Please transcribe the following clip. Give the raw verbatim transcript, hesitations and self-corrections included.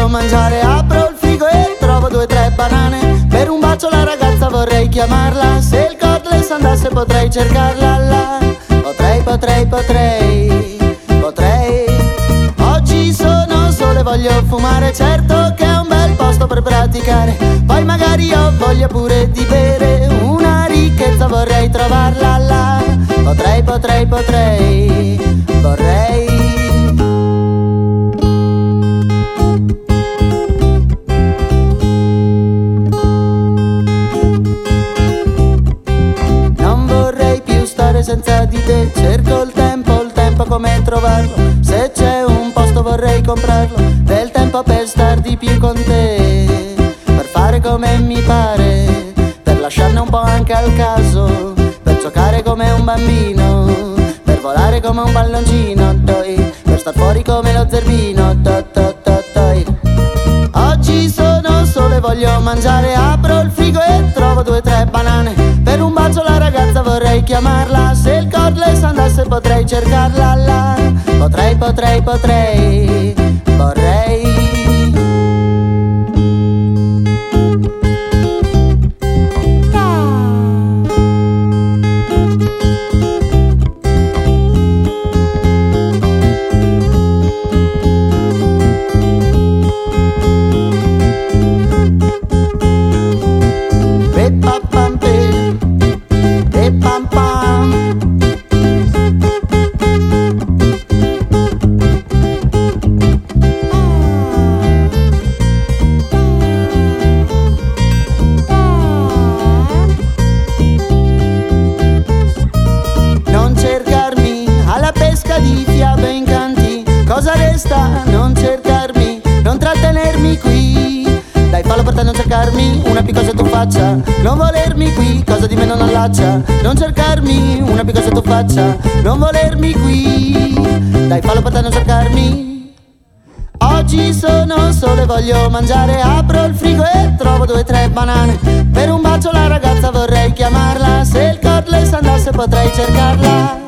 voglio mangiare, apro il frigo e trovo due o tre banane. Per un bacio la ragazza vorrei chiamarla, se il cordless andasse potrei cercarla là. Potrei, potrei, potrei, potrei. Oggi sono sole, voglio fumare, certo che è un bel posto per praticare. Poi magari ho voglia pure di bere, una ricchezza vorrei trovarla là. Potrei, potrei, potrei, vorrei. Senza di te cerco il tempo, il tempo come trovarlo. Se c'è un posto vorrei comprarlo, del tempo per star di più con te, per fare come mi pare, per lasciarne un po' anche al caso, per giocare come un bambino, per volare come un palloncino, doi, per star fuori come lo zerbino, do, do, do, doi. Oggi sono sole, voglio mangiare, apro il frigo e trovo due o tre banane. Per un bacio la ragazza vorrei chiamarla, se il cordless andasse potrei cercarla là. Potrei, potrei, potrei, vorrei. Di fiabe incanti, cosa resta? Non cercarmi, non trattenermi qui. Dai, fallo per te, non cercarmi, una piccosa tu faccia, non volermi qui, cosa di me non allaccia. Non cercarmi, una piccosa tu faccia, non volermi qui. Dai, fallo per te, non cercarmi. Oggi sono sole, voglio mangiare, apro il frigo e trovo due o tre banane. Per un bacio la ragazza vorrei chiamarla, se il cordless andasse potrei cercarla.